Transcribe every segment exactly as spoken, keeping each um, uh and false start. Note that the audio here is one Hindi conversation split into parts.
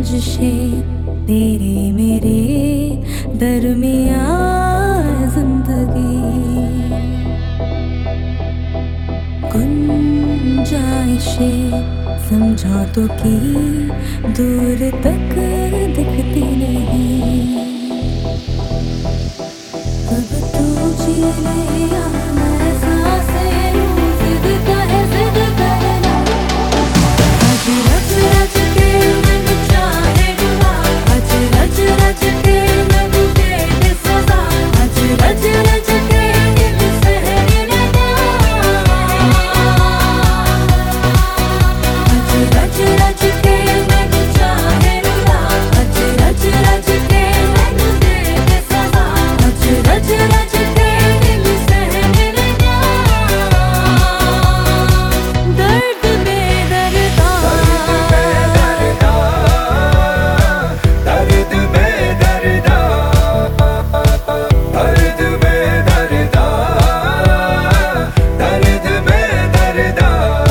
लफ्ज़े तेरे मेरे दरमिया जिंदगी गुंजाइशें समझौतों की दूर तक दिखती नहीं। अब तू जी ले या मैं सांसें लूं, जिद काहे जिद करना। आज रच रच के मैनू चाहे रुला, आज रच रच के मैनू दे दे सजा, आज रच रच के दिल सहने लगा। आज रच रच के मैनू चाहे रुला, आज रच रच के मैनू दे दे सजा, आज रच रच के दिल सहने लगा। दर्द बेदर्दा, दर्द बेदर्दा, दर्द बेदर्दा, दर्द बेदर्दा।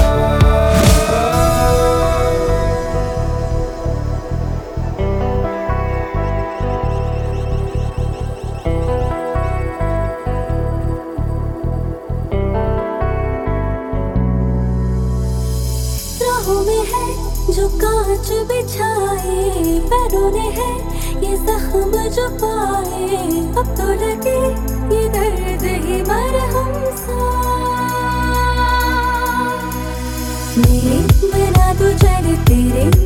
राहों में है जो कांच बिछाए, पैरों ने है ये जख्म जो पाए। अब तो लगे ये दर्द ही मरहम सा, मेरे बिना तो चले तेरे